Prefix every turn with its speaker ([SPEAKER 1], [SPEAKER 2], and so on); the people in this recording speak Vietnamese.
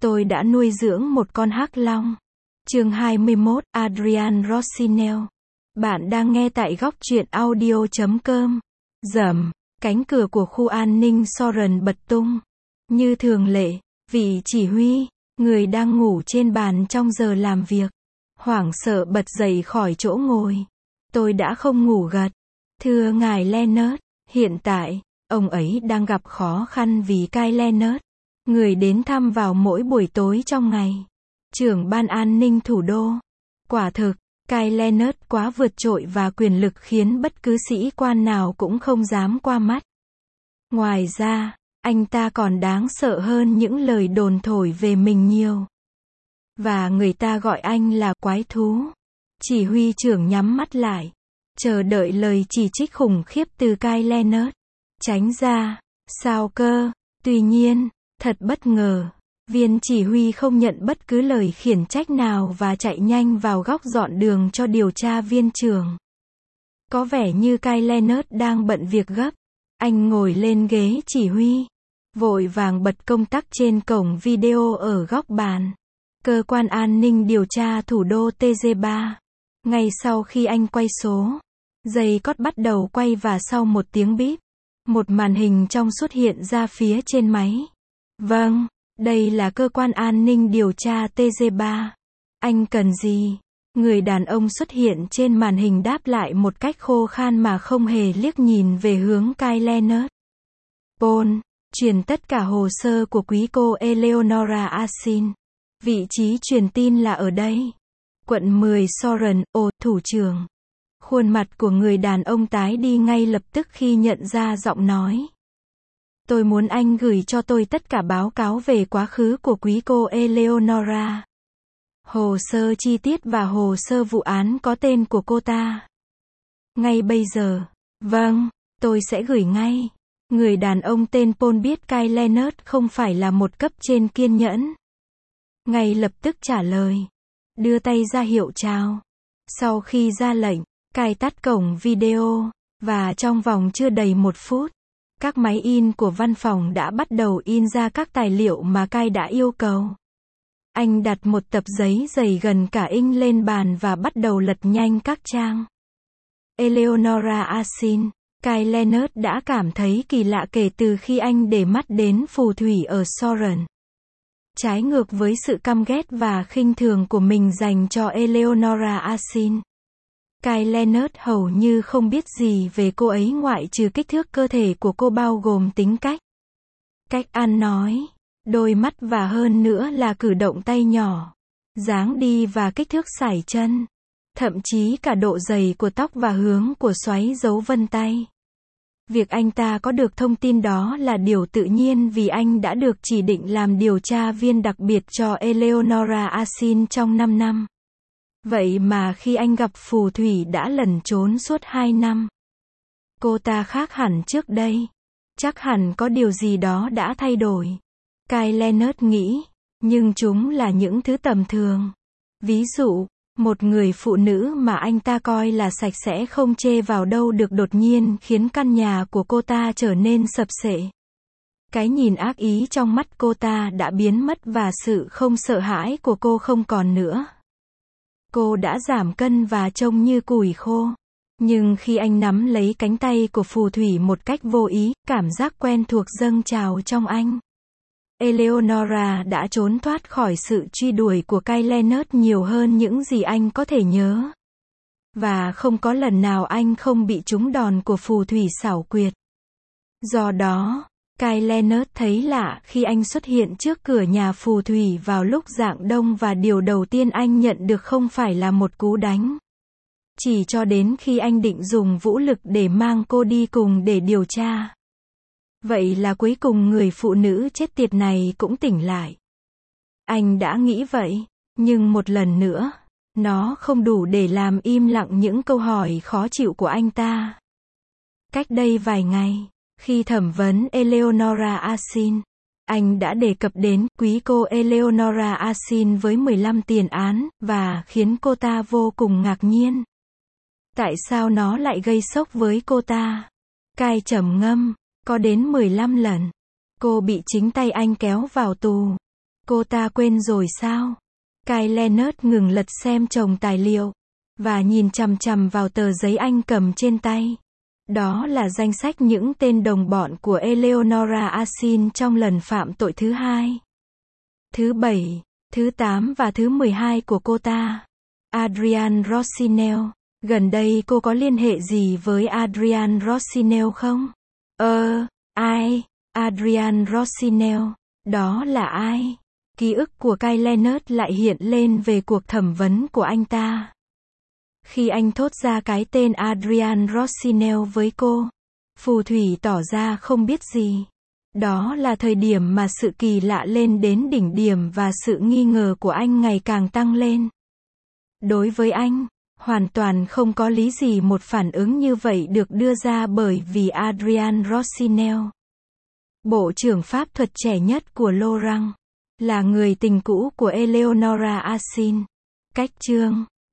[SPEAKER 1] Tôi đã nuôi dưỡng một con hắc long. Chương 21, Adrian Rossinell. Bạn đang nghe tại góc truyện audio.com. Rầm, cánh cửa của khu an ninh Soren bật tung. Như thường lệ, vị chỉ huy, người đang ngủ trên bàn trong giờ làm việc, hoảng sợ bật dậy khỏi chỗ ngồi. Tôi đã không ngủ gật. Thưa ngài Leonard, hiện tại, ông ấy đang gặp khó khăn vì Kyle Leonard, người đến thăm vào mỗi buổi tối trong ngày. Trưởng ban an ninh thủ đô. Quả thực, Kyle Leonard quá vượt trội và quyền lực khiến bất cứ sĩ quan nào cũng không dám qua mắt. Ngoài ra, anh ta còn đáng sợ hơn những lời đồn thổi về mình nhiều. Và người ta gọi anh là quái thú. Chỉ huy trưởng nhắm mắt lại, chờ đợi lời chỉ trích khủng khiếp từ Kyle Leonard. Tránh ra. Sao cơ? Tuy nhiên, thật bất ngờ, viên chỉ huy không nhận bất cứ lời khiển trách nào và chạy nhanh vào góc dọn đường cho điều tra viên trưởng. Có vẻ như Kyle Leonard đang bận việc gấp. Anh ngồi lên ghế chỉ huy, vội vàng bật công tắc trên cổng video ở góc bàn. Cơ quan an ninh điều tra thủ đô TG3. Ngay sau khi anh quay số, dây cót bắt đầu quay và sau một tiếng bíp, một màn hình trong xuất hiện ra phía trên máy. Vâng, đây là cơ quan an ninh điều tra TG3. Anh cần gì? Người đàn ông xuất hiện trên màn hình đáp lại một cách khô khan mà không hề liếc nhìn về hướng Kyle Leonard. Paul, truyền tất cả hồ sơ của quý cô Eleonora Asin. Vị trí truyền tin là ở đây. Quận 10 Soren, thủ trưởng. Khuôn mặt của người đàn ông tái đi ngay lập tức khi nhận ra giọng nói. Tôi muốn anh gửi cho tôi tất cả báo cáo về quá khứ của quý cô Eleonora. Hồ sơ chi tiết và hồ sơ vụ án có tên của cô ta. Ngay bây giờ. Vâng, tôi sẽ gửi ngay. Người đàn ông tên Paul biết Kyle Leonard không phải là một cấp trên kiên nhẫn. Ngay lập tức trả lời. Đưa tay ra hiệu chào. Sau khi ra lệnh, cài tắt cổng video, và trong vòng chưa đầy 1 phút, các máy in của văn phòng đã bắt đầu in ra các tài liệu mà Kyle đã yêu cầu. Anh đặt một tập giấy dày gần cả inch lên bàn và bắt đầu lật nhanh các trang. Eleonora Asin, Kyle Leonard đã cảm thấy kỳ lạ kể từ khi anh để mắt đến phù thủy ở Soren. Trái ngược với sự căm ghét và khinh thường của mình dành cho Eleonora Asin, Kyle Leonard hầu như không biết gì về cô ấy ngoại trừ kích thước cơ thể của cô bao gồm tính cách ăn nói, đôi mắt và hơn nữa là cử động tay nhỏ, dáng đi và kích thước sải chân, thậm chí cả độ dày của tóc và hướng của xoáy dấu vân tay. Việc anh ta có được thông tin đó là điều tự nhiên vì anh đã được chỉ định làm điều tra viên đặc biệt cho Eleonora Asin trong 5 năm. Vậy mà khi anh gặp phù thủy đã lẩn trốn suốt 2 năm. Cô ta khác hẳn trước đây. Chắc hẳn có điều gì đó đã thay đổi. Kyle Leonard nghĩ. Nhưng chúng là những thứ tầm thường. Ví dụ, một người phụ nữ mà anh ta coi là sạch sẽ không chê vào đâu được đột nhiên khiến căn nhà của cô ta trở nên sập sệ. Cái nhìn ác ý trong mắt cô ta đã biến mất và sự không sợ hãi của cô không còn nữa. Cô đã giảm cân và trông như củi khô. Nhưng khi anh nắm lấy cánh tay của phù thủy một cách vô ý, cảm giác quen thuộc dâng trào trong anh. Eleonora đã trốn thoát khỏi sự truy đuổi của Kyle Leonard nhiều hơn những gì anh có thể nhớ. Và không có lần nào anh không bị trúng đòn của phù thủy xảo quyệt. Do đó, Kyle Leonard thấy lạ khi anh xuất hiện trước cửa nhà phù thủy vào lúc rạng đông và điều đầu tiên anh nhận được không phải là một cú đánh. Chỉ cho đến khi anh định dùng vũ lực để mang cô đi cùng để điều tra. Vậy là cuối cùng người phụ nữ chết tiệt này cũng tỉnh lại. Anh đã nghĩ vậy, nhưng một lần nữa, nó không đủ để làm im lặng những câu hỏi khó chịu của anh ta. Cách đây vài ngày, khi thẩm vấn Eleonora Asin, anh đã đề cập đến quý cô Eleonora Asin với 15 tiền án, và khiến cô ta vô cùng ngạc nhiên. Tại sao nó lại gây sốc với cô ta? Kyle trầm ngâm, có đến 15 lần. Cô bị chính tay anh kéo vào tù. Cô ta quên rồi sao? Kyle Leonard ngừng lật xem chồng tài liệu, và nhìn chằm chằm vào tờ giấy anh cầm trên tay. Đó là danh sách những tên đồng bọn của Eleonora Asin trong lần phạm tội thứ 2, thứ 7, thứ 8 và thứ 12 của cô ta. Adrian Rossignol. Gần đây cô có liên hệ gì với Adrian Rossignol không? Ai? Adrian Rossignol. Đó là ai? Ký ức của Kyle Leonard lại hiện lên về cuộc thẩm vấn của anh ta. Khi anh thốt ra cái tên Adrian Rossignol với cô, phù thủy tỏ ra không biết gì. Đó là thời điểm mà sự kỳ lạ lên đến đỉnh điểm và sự nghi ngờ của anh ngày càng tăng lên. Đối với anh, hoàn toàn không có lý gì một phản ứng như vậy được đưa ra bởi vì Adrian Rossignol, bộ trưởng pháp thuật trẻ nhất của Laurent, là người tình cũ của Eleonora Asin. Cách chương